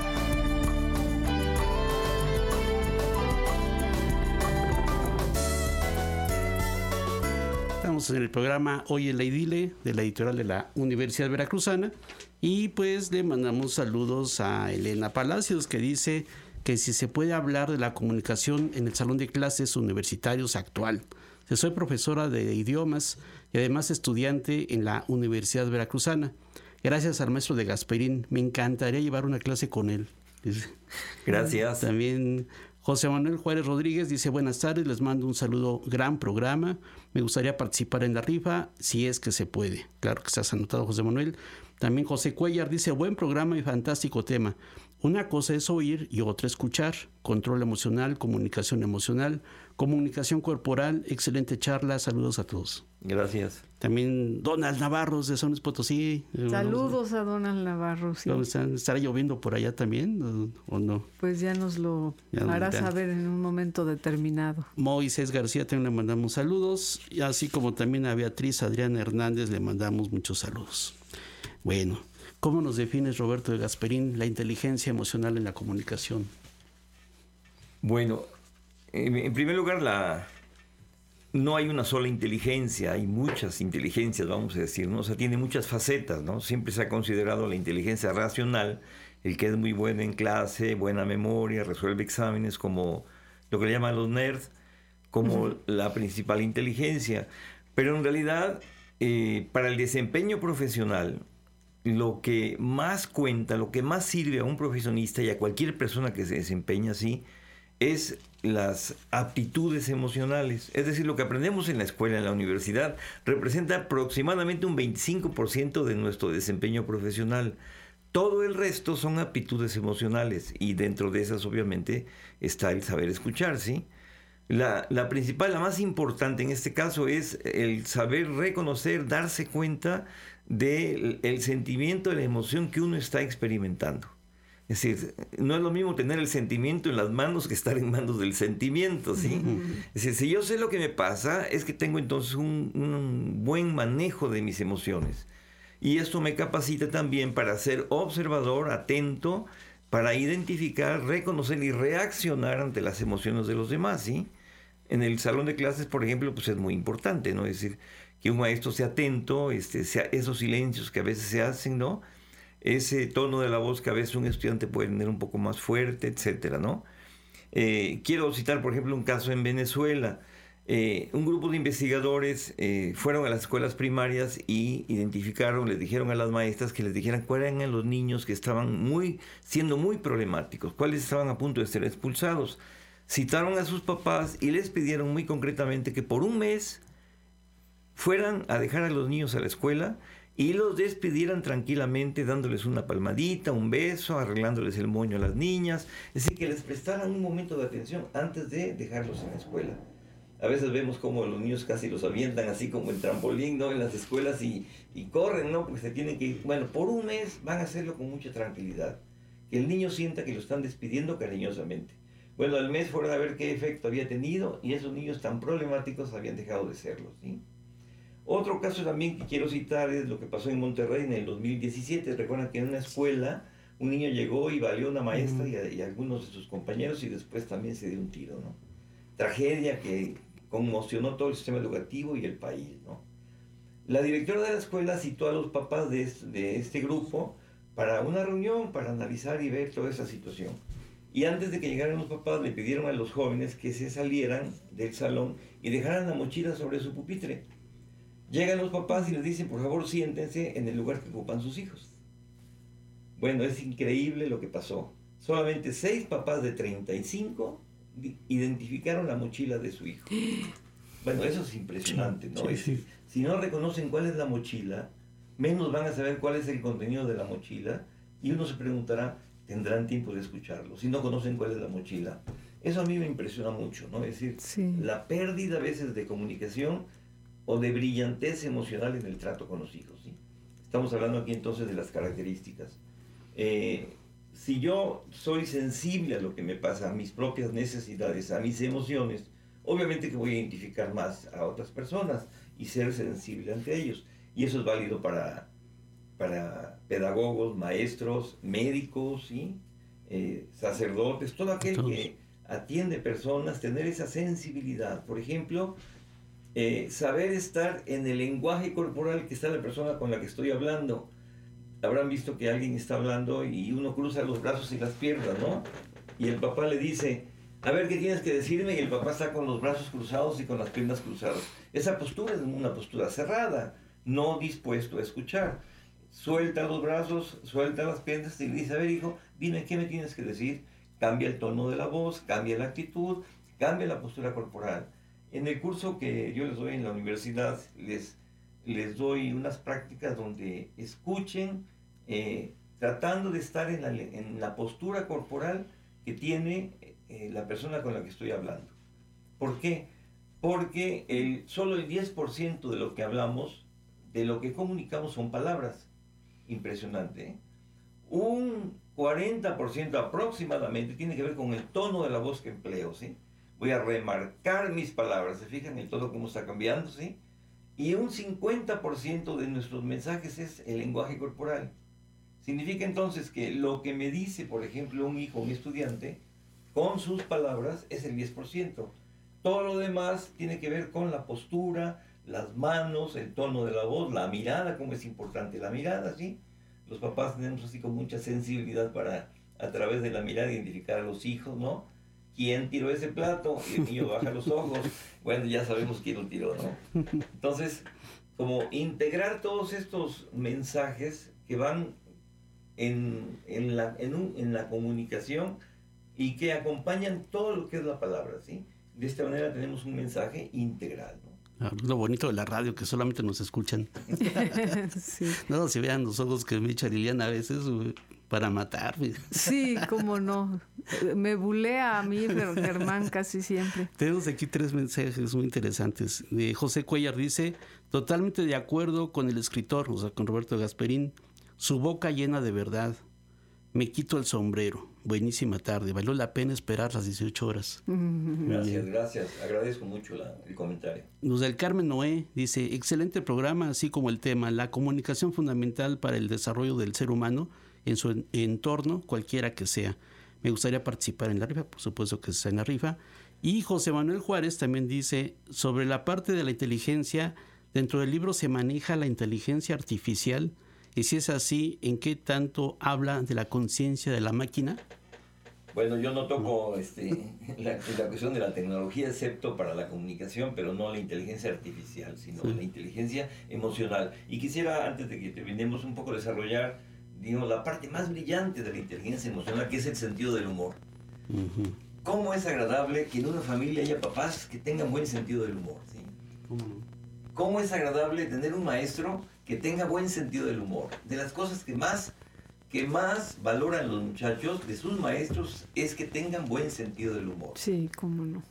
Estamos en el programa Hoy en la Idile de la editorial de la Universidad Veracruzana y pues le mandamos saludos a Elena Palacios, que dice que si se puede hablar de la comunicación en el salón de clases universitarios actual. Yo soy profesora de idiomas y además estudiante en la Universidad Veracruzana. Gracias al maestro de Gasperín, me encantaría llevar una clase con él. Gracias. También José Manuel Juárez Rodríguez dice: buenas tardes, les mando un saludo, gran programa. Me gustaría participar en la rifa, si es que se puede. Claro que estás anotado, José Manuel. También José Cuellar dice: buen programa y fantástico tema. Una cosa es oír y otra escuchar. Control emocional, comunicación emocional, comunicación corporal. Excelente charla. Saludos a todos. Gracias. También Donald Navarros de San Luis Potosí. Saludos a Donald Navarro. Sí. ¿Estará lloviendo por allá también o, o no? Pues ya nos lo ya hará nos saber en un momento determinado. Moisés García también le mandamos saludos. Y así como también a Beatriz Adriana Hernández le mandamos muchos saludos. Bueno, ¿cómo nos defines, Roberto de Gasperín, la inteligencia emocional en la comunicación? Bueno, en primer lugar, la... no hay una sola inteligencia, hay muchas inteligencias, vamos a decir, ¿no? O sea, tiene muchas facetas, ¿no? Siempre se ha considerado la inteligencia racional, el que es muy bueno en clase, buena memoria, resuelve exámenes, como lo que le llaman los nerds, como uh-huh. la principal inteligencia. Pero en realidad, eh, para el desempeño profesional, lo que más cuenta, lo que más sirve a un profesionista y a cualquier persona que se desempeña así, es las aptitudes emocionales. Es decir, lo que aprendemos en la escuela, en la universidad, representa aproximadamente un veinticinco por ciento de nuestro desempeño profesional. Todo el resto son aptitudes emocionales y dentro de esas obviamente está el saber escuchar, ¿sí? La, la principal, la más importante en este caso es el saber reconocer, darse cuenta del el sentimiento, de la emoción que uno está experimentando. Es decir, no es lo mismo tener el sentimiento en las manos que estar en manos del sentimiento, ¿sí? Uh-huh. Es decir, si yo sé lo que me pasa, es que tengo entonces un, un buen manejo de mis emociones. Y esto me capacita también para ser observador, atento, para identificar, reconocer y reaccionar ante las emociones de los demás, ¿sí? En el salón de clases, por ejemplo, pues es muy importante, ¿no? Es decir, que un maestro sea atento, este, sea esos silencios que a veces se hacen, ¿no? Ese tono de la voz que a veces un estudiante puede tener un poco más fuerte, etcétera, ¿no? Eh, quiero citar, por ejemplo, un caso en Venezuela. Eh, un grupo de investigadores eh, fueron a las escuelas primarias y identificaron, les dijeron a las maestras que les dijeran cuáles eran los niños que estaban muy, siendo muy problemáticos, cuáles estaban a punto de ser expulsados. Citaron a sus papás y les pidieron muy concretamente que por un mes fueran a dejar a los niños a la escuela y los despidieran tranquilamente, dándoles una palmadita, un beso, arreglándoles el moño a las niñas. Es decir, que les prestaran un momento de atención antes de dejarlos en la escuela. A veces vemos como los niños casi los avientan así como el trampolín, ¿no? En las escuelas y, y corren, ¿no? Porque se tienen que ir. Bueno, por un mes van a hacerlo con mucha tranquilidad. Que el niño sienta que lo están despidiendo cariñosamente. Bueno, al mes fueron a ver qué efecto había tenido y esos niños tan problemáticos habían dejado de serlo, ¿sí? Otro caso también que quiero citar es lo que pasó en Monterrey en el dos mil diecisiete. Recuerdan que en una escuela un niño llegó y valió a una maestra uh-huh. y, a, y a algunos de sus compañeros y después también se dio un tiro, ¿no? Tragedia que conmocionó todo el sistema educativo y el país, ¿no? La directora de la escuela citó a los papás de este, de este grupo para una reunión, para analizar y ver toda esa situación. Y antes de que llegaran los papás, le pidieron a los jóvenes que se salieran del salón y dejaran la mochila sobre su pupitre. Llegan los papás y les dicen, por favor, siéntense en el lugar que ocupan sus hijos. Bueno, es increíble lo que pasó. Solamente seis papás de treinta y cinco identificaron la mochila de su hijo. Bueno, eso es impresionante, ¿no? Sí, sí. Es decir, si no reconocen cuál es la mochila, menos van a saber cuál es el contenido de la mochila, y uno se preguntará, ¿tendrán tiempo de escucharlo? Si no conocen cuál es la mochila. Eso a mí me impresiona mucho, ¿no? Es decir, sí. la pérdida a veces de comunicación o de brillantez emocional en el trato con los hijos, ¿sí? Estamos hablando aquí entonces de las características. Eh, si yo soy sensible a lo que me pasa, a mis propias necesidades, a mis emociones, obviamente que voy a identificar más a otras personas y ser sensible ante ellos. Y eso es válido para, para pedagogos, maestros, médicos, ¿sí? eh, sacerdotes, todo aquel que atiende personas, tener esa sensibilidad. Por ejemplo, eh, saber estar en el lenguaje corporal que está la persona con la que estoy hablando. Habrán visto que alguien está hablando y uno cruza los brazos y las piernas, ¿no? Y el papá le dice, a ver, ¿qué tienes que decirme? Y el papá está con los brazos cruzados y con las piernas cruzadas. Esa postura es una postura cerrada, no dispuesto a escuchar. Suelta los brazos, suelta las piernas y le dice, a ver, hijo, dime, ¿qué me tienes que decir? Cambia el tono de la voz, cambia la actitud, cambia la postura corporal. En el curso que yo les doy en la universidad, les, les doy unas prácticas donde escuchen, eh, tratando de estar en la, en la postura corporal que tiene eh, la persona con la que estoy hablando. ¿Por qué? Porque el, solo el diez por ciento de lo que hablamos, de lo que comunicamos son palabras. Impresionante, ¿eh? Un cuarenta por ciento aproximadamente tiene que ver con el tono de la voz que empleo, ¿sí? Voy a remarcar mis palabras, ¿se fijan el tono cómo está cambiando, ¿sí? Y un cincuenta por ciento de nuestros mensajes es el lenguaje corporal. Significa entonces que lo que me dice, por ejemplo, un hijo, un estudiante, con sus palabras es el diez por ciento. Todo lo demás tiene que ver con la postura, las manos, el tono de la voz, la mirada, como es importante la mirada, ¿sí? Los papás tenemos así con mucha sensibilidad para, a través de la mirada, identificar a los hijos, ¿no? ¿Quién tiró ese plato? Y el niño baja los ojos. Bueno, ya sabemos quién lo tiró, ¿no? Entonces, como integrar todos estos mensajes que van en, en, la, en, un, en la comunicación y que acompañan todo lo que es la palabra, ¿sí? De esta manera tenemos un mensaje integral, ¿no? Lo bonito de la radio, que solamente nos escuchan. Sí. No, si vean los ojos que me echa Liliana a veces para matarme. Sí, cómo no. Me bulea a mí, pero Germán casi siempre. Tenemos aquí tres mensajes muy interesantes. De José Cuellar dice, totalmente de acuerdo con el escritor, o sea, con Roberto Gasperín, su boca llena de verdad. Me quito el sombrero. Buenísima tarde. Valió la pena esperar las dieciocho horas. Gracias, gracias. Agradezco mucho la, el comentario. Luz del Carmen Noé dice, excelente programa, así como el tema, la comunicación fundamental para el desarrollo del ser humano en su entorno, cualquiera que sea. Me gustaría participar en la rifa, por supuesto que está en la rifa. Y José Manuel Juárez también dice, sobre la parte de la inteligencia, dentro del libro se maneja la inteligencia artificial. Y si es así, ¿en qué tanto habla de la conciencia de la máquina? Bueno, yo no toco este, la, la cuestión de la tecnología, excepto para la comunicación, pero no la inteligencia artificial, sino sí. la inteligencia emocional. Y quisiera, antes de que terminemos, un poco desarrollar, digamos, la parte más brillante de la inteligencia emocional, que es el sentido del humor. Uh-huh. ¿Cómo es agradable que en una familia haya papás que tengan buen sentido del humor? ¿Sí? ¿Cómo no? ¿Cómo es agradable tener un maestro que tenga buen sentido del humor? De las cosas que más, que más valoran los muchachos de sus maestros es que tengan buen sentido del humor. Sí, cómo no.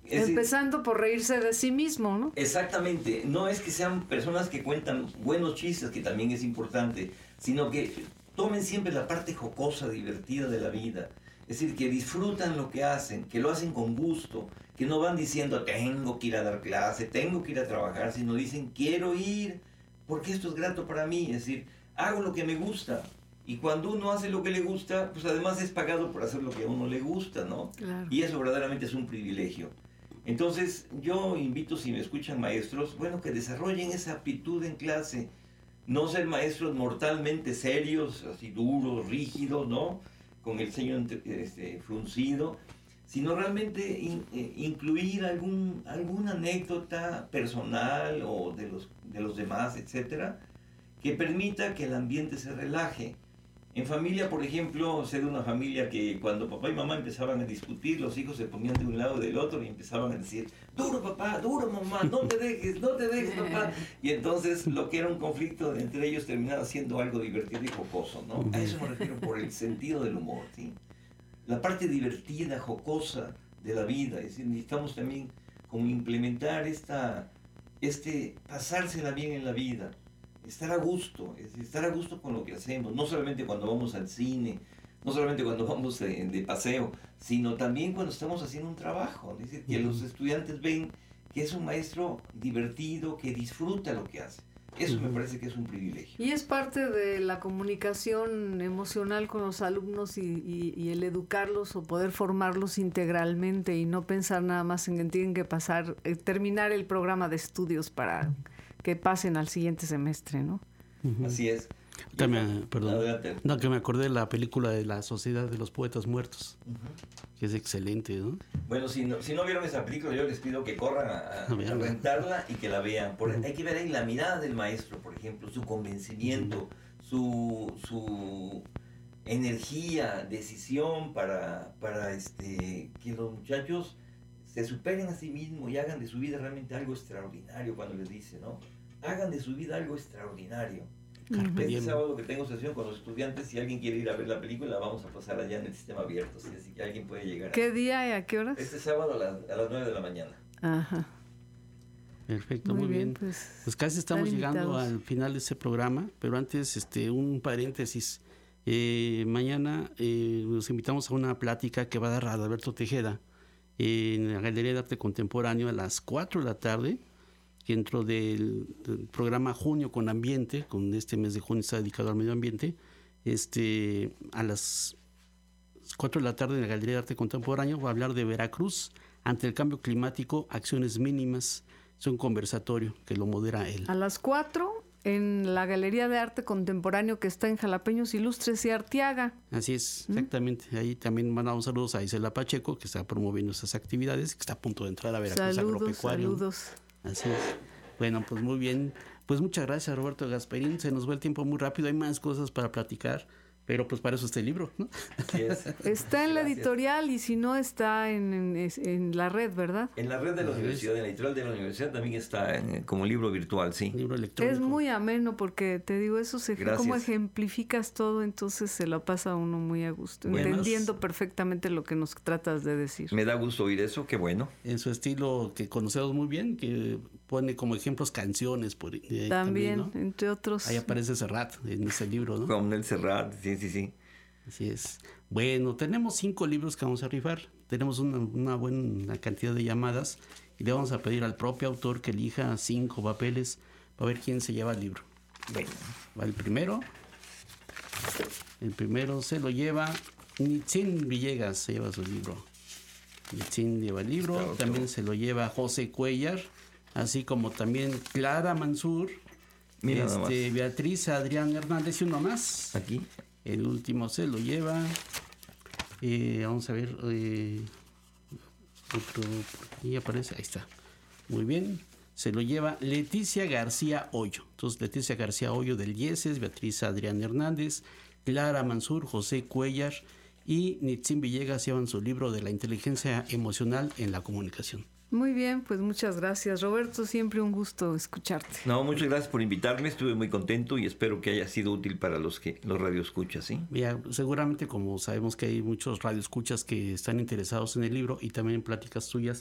Es Empezando decir, por reírse de sí mismo, ¿no? Exactamente. No es que sean personas que cuentan buenos chistes, que también es importante, sino que tomen siempre la parte jocosa, divertida de la vida. Es decir, que disfrutan lo que hacen, que lo hacen con gusto, que no van diciendo tengo que ir a dar clase, tengo que ir a trabajar, sino dicen quiero ir porque esto es grato para mí. Es decir, hago lo que me gusta. Y cuando uno hace lo que le gusta, pues además es pagado por hacer lo que a uno le gusta, ¿no? Claro. Y eso verdaderamente es un privilegio. Entonces, yo invito, si me escuchan maestros, bueno, que desarrollen esa aptitud en clase. No ser maestros mortalmente serios, así duros, rígidos, ¿no? Con el ceño este, fruncido, sino realmente in, eh, incluir algún, alguna anécdota personal o de los, de los demás, etcétera, que permita que el ambiente se relaje. En familia, por ejemplo, sé de una familia que cuando papá y mamá empezaban a discutir, los hijos se ponían de un lado y del otro y empezaban a decir, duro papá, duro mamá, no te dejes, no te dejes papá. Y entonces lo que era un conflicto entre ellos terminaba siendo algo divertido y jocoso, ¿no? A eso me refiero por el sentido del humor, ¿sí? La parte divertida, jocosa de la vida. Es decir, necesitamos también como implementar esta, este pasársela bien en la vida. Estar a gusto, es decir, estar a gusto con lo que hacemos, no solamente cuando vamos al cine, no solamente cuando vamos de, de paseo, sino también cuando estamos haciendo un trabajo. Es decir, que uh-huh. los estudiantes ven que es un maestro divertido, que disfruta lo que hace. Eso uh-huh. me parece que es un privilegio. Y es parte de la comunicación emocional con los alumnos y, y, y el educarlos o poder formarlos integralmente y no pensar nada más en que tienen que pasar, eh, terminar el programa de estudios para que pasen al siguiente semestre, ¿no? Uh-huh. Así es. También, perdón. No, que me acordé de la película de la Sociedad de los Poetas Muertos, uh-huh. que es excelente, ¿no? Bueno, si no, si no vieron esa película, yo les pido que corran a, a, a rentarla y que la vean. Por, uh-huh. Hay que ver ahí la mirada del maestro, por ejemplo, su convencimiento, uh-huh. su, su energía, decisión para, para este, que los muchachos se superen a sí mismos y hagan de su vida realmente algo extraordinario, cuando les dice, ¿no? Hagan de su vida algo extraordinario. Uh-huh. Este sábado que tengo sesión con los estudiantes, si alguien quiere ir a ver la película, la vamos a pasar allá en el sistema abierto, ¿sí? Así que alguien puede llegar. ¿Qué día y a qué horas? Este sábado a, la, a las nueve de la mañana. Ajá. Perfecto, muy, muy bien. bien. Pues, pues casi estamos llegando invitados. al final de este programa, pero antes este un paréntesis. Eh, mañana eh, nos invitamos a una plática que va a dar Adalberto Tejeda en la Galería de Arte Contemporáneo a las cuatro de la tarde, dentro del, del programa Junio con Ambiente, con este mes de junio está dedicado al medio ambiente, este, a las cuatro de la tarde en la Galería de Arte Contemporáneo va a hablar de Veracruz ante el cambio climático, acciones mínimas. Es un conversatorio que lo modera él. A las cuatro en la Galería de Arte Contemporáneo que está en Jalapeños Ilustres y Arteaga. Así es, exactamente. ¿Mm? Ahí también mandamos saludos a Isela Pacheco, que está promoviendo esas actividades, que está a punto de entrar a Veracruz saludos, Agropecuario. Saludos, Así es. Bueno, pues muy bien. Pues muchas gracias, Roberto Gasperín. Se nos va el tiempo muy rápido. Hay más cosas para platicar, pero pues para eso está el libro, ¿no? Así es. Está en la editorial y si no está en, en, en la red, ¿verdad? En la red de la Así universidad, es. En la editorial de la universidad también está en, como libro virtual, sí. Libro electrónico. Es muy ameno porque te digo, eso se como ejemplificas todo, entonces se lo pasa a uno muy a gusto, bueno, entendiendo perfectamente lo que nos tratas de decir. Me da gusto oír eso, qué bueno. En su estilo que conocemos muy bien, que pone como ejemplos canciones por ahí, también, también, ¿no? Entre otros. Ahí aparece Serrat en ese libro, ¿no? Como el Serrat, sí, sí, sí. Así es. Bueno, tenemos cinco libros que vamos a rifar. Tenemos una, una buena cantidad de llamadas y le vamos a pedir al propio autor que elija cinco papeles para ver quién se lleva el libro. Bueno, va el primero. El primero se lo lleva Nitzin Villegas, se lleva su libro. Nitzin lleva el libro. Claro, también claro. Se lo lleva José Cuellar, así como también Clara Mansur, Mira este, Beatriz Adrián Hernández y uno más. Aquí. El último se lo lleva, eh, vamos a ver, eh, otro, por ahí aparece, ahí está, muy bien, se lo lleva Leticia García Hoyo. Entonces Leticia García Hoyo del IESES, Beatriz Adrián Hernández, Clara Mansur, José Cuellar y Nitzin Villegas llevan su libro de la inteligencia emocional en la comunicación. Muy bien, pues muchas gracias, Roberto, siempre un gusto escucharte. No, muchas gracias por invitarme, estuve muy contento y espero que haya sido útil para los que los radioescuchas, ¿sí? Ya, seguramente, como sabemos que hay muchos radioescuchas que están interesados en el libro y también en pláticas tuyas,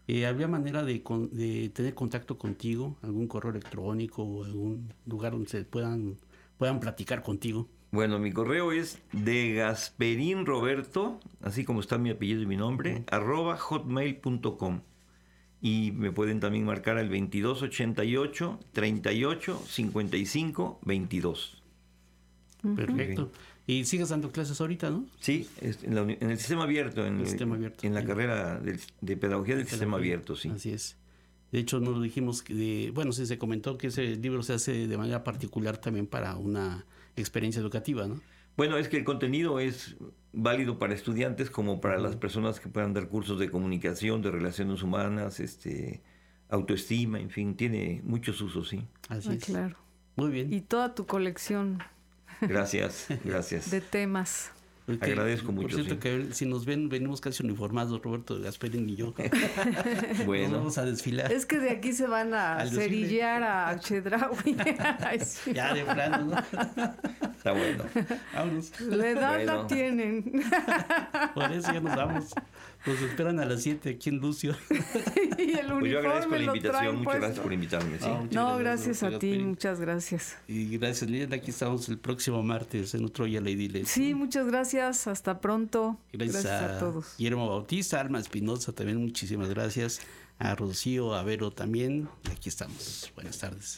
Eh, ¿Había manera de, con, de tener contacto contigo? ¿Algún correo electrónico o algún lugar donde se puedan, puedan platicar contigo? Bueno, mi correo es de Gasperín Roberto, así como está mi apellido y mi nombre, uh-huh. arroba hotmail punto com. Y me pueden también marcar al veintidós ochenta y ocho, treinta y ocho, cincuenta y cinco, veintidós. Uh-huh. Perfecto. Y sigues dando clases ahorita, ¿no? Sí, en, la, en el sistema abierto, en, el sistema abierto, en la sí. carrera de, de pedagogía del de sistema pedagogía. abierto, sí. Así es. De hecho, nos dijimos que, de, bueno, sí se comentó que ese libro se hace de manera particular también para una experiencia educativa, ¿no? Bueno, es que el contenido es válido para estudiantes como para uh-huh. las personas que puedan dar cursos de comunicación, de relaciones humanas, este, autoestima, en fin, tiene muchos usos, sí. Así ah, es. Claro. Muy bien. Y toda tu colección. Gracias, gracias. De temas. Okay. Agradezco mucho. Por cierto, sí. que si nos ven, venimos casi uniformados, Roberto de Gasperín y yo. Bueno. Nos vamos a desfilar. Es que de aquí se van a cerillar a Chedraui. Ya de plano, ¿no? Está bueno. Vámonos. La edad bueno. la tienen. Por eso ya nos vamos. Nos esperan a las siete aquí en Lucio. Y el uniforme pues yo agradezco la lo invitación. Muchas puesto. gracias por invitarme. ¿sí? No, No, gracias, gracias a ti, muchas gracias. Y gracias, Liliana. Aquí estamos el próximo martes en otro Ya le Diles. Sí, muchas gracias. Hasta pronto. Gracias, gracias a, a todos. Guillermo Bautista, Alma Espinosa también, muchísimas gracias. A Rocío, a Vero también. Y aquí estamos. Buenas tardes.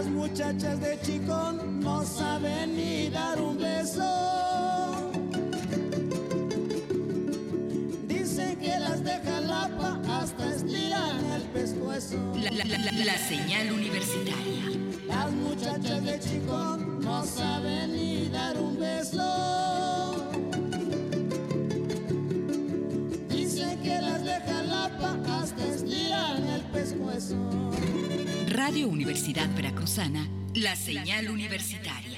Las muchachas de Chicón no saben ni dar un beso. Dicen que las de Jalapa hasta estiran el pescuezo. La, la, la, la señal universitaria. Las muchachas de Chicón no saben ni dar un beso. Dicen que las de Jalapa hasta estiran el pescuezo. Radio Universidad Veracruzana, la señal universitaria.